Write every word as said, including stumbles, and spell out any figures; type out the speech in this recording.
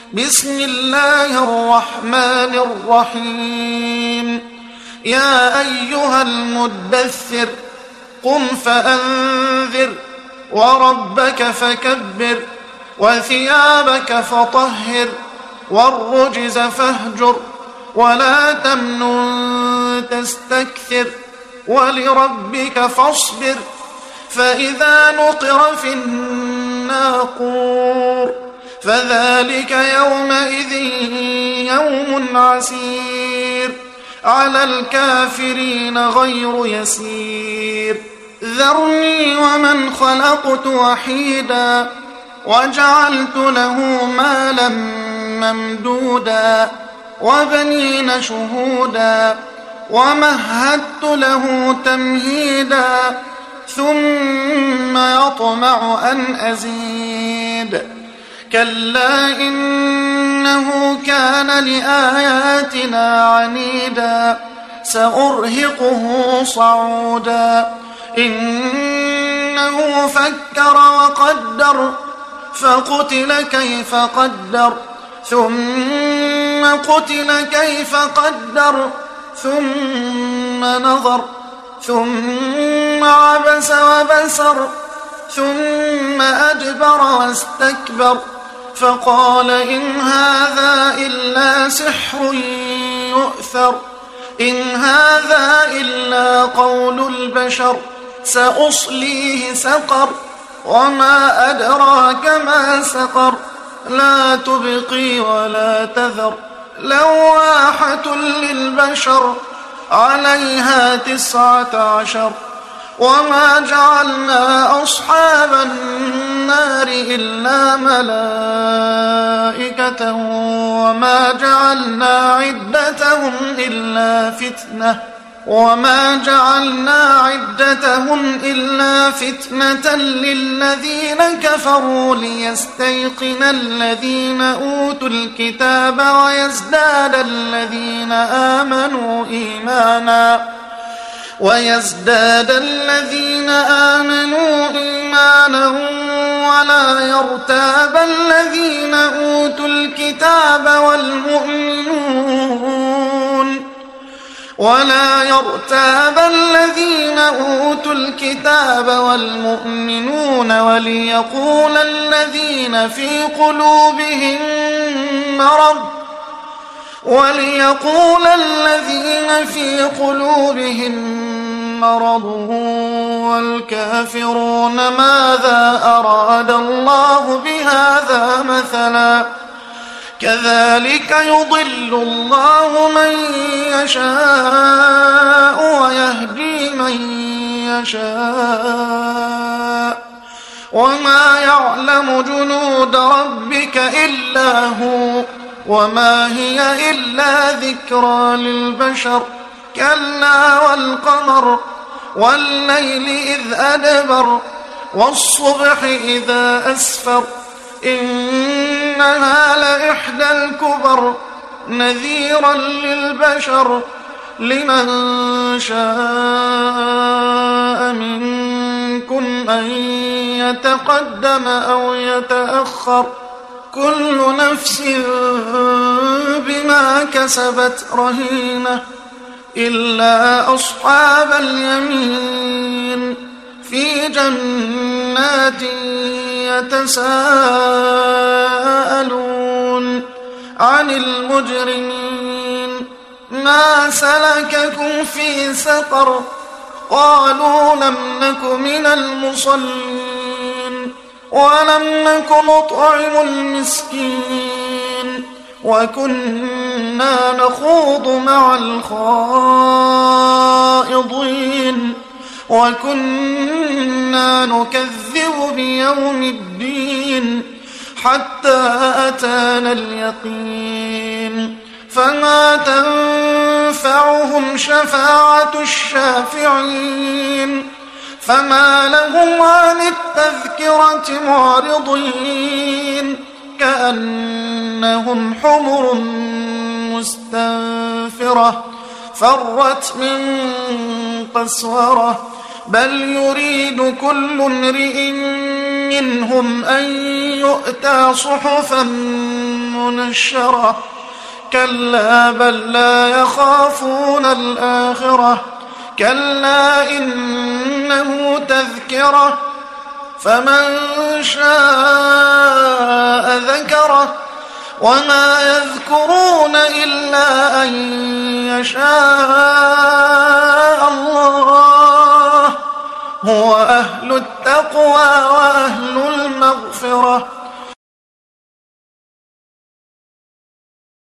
بسم الله الرحمن الرحيم يا أيها المدثر قم فأنذر وربك فكبر وثيابك فطهر والرجز فاهجر ولا تمنن تستكثر ولربك فاصبر فإذا نقر في الناقور فذلك يومئذ يوم عسير على الكافرين غير يسير ذرني ومن خلقت وحيدا وجعلت له مالا ممدودا وبنين شهودا ومهدت له تمهيدا ثم يطمع أن أزيد كلا إنه كان لآياتنا عنيدا سأرهقه صعودا إنه فكر وقدر فقتل كيف قدر ثم قتل كيف قدر ثم نظر ثم عبس وبسر ثم أدبر واستكبر فقال إن هذا إلا سحر يؤثر إن هذا إلا قول البشر سأصليه سقر وما أدراك ما سقر لا تبقي ولا تذر لواحة للبشر عليها تسعة عشر وما جعلنا أصحاب النار إلا ملائكة وما جعلنا عدتهم إلا فتنة وما جعلنا عدتهم إلا فتنة للذين كفروا ليستيقن الذين أوتوا الكتاب ويزداد الذين آمنوا إيمانا ويزداد الذين آمنوا إيمانا ولا يرتاب الذين أوتوا الكتاب والمؤمنون ولا يرتاب الذين أوتوا الكتاب والمؤمنون وليقول الذين في قلوبهم مرض وليقول الذين في قلوبهم مرض والكافرون ماذا أراد الله بهذا مثلا كذلك يضل الله من يشاء ويهدي من يشاء وما يعلم جنود ربك إلا هو وما هي إلا ذكرى للبشر كلا والقمر والليل إذ أدبر والصبح إذا أسفر إنها لإحدى الكبر نذيرا للبشر لمن شاء منكم أن يتقدم أو يتأخر كل نفس بما كسبت رهينة إلا أصحاب اليمين في جنات يتساءلون عن المجرمين ما سلككم في سقر قالوا لم نك من المصلين ولم نك نطعم المسكين وكنا نخوض مع الخائضين وكنا نكذب بيوم الدين حتى أتانا اليقين فما تنفعهم شفاعة الشافعين فما لهم عن التذكرة معرضين كأنهم حمر مستنفرة فرت من قسورة بل يريد كل امرئ منهم أن يؤتى صحفا نشرة كلا بل لا يخافون الآخرة كلا إنه تذكرة فمن شاء ذكره وما يذكرون إلا أن يشاء الله هو أهل التقوى وأهل المغفرة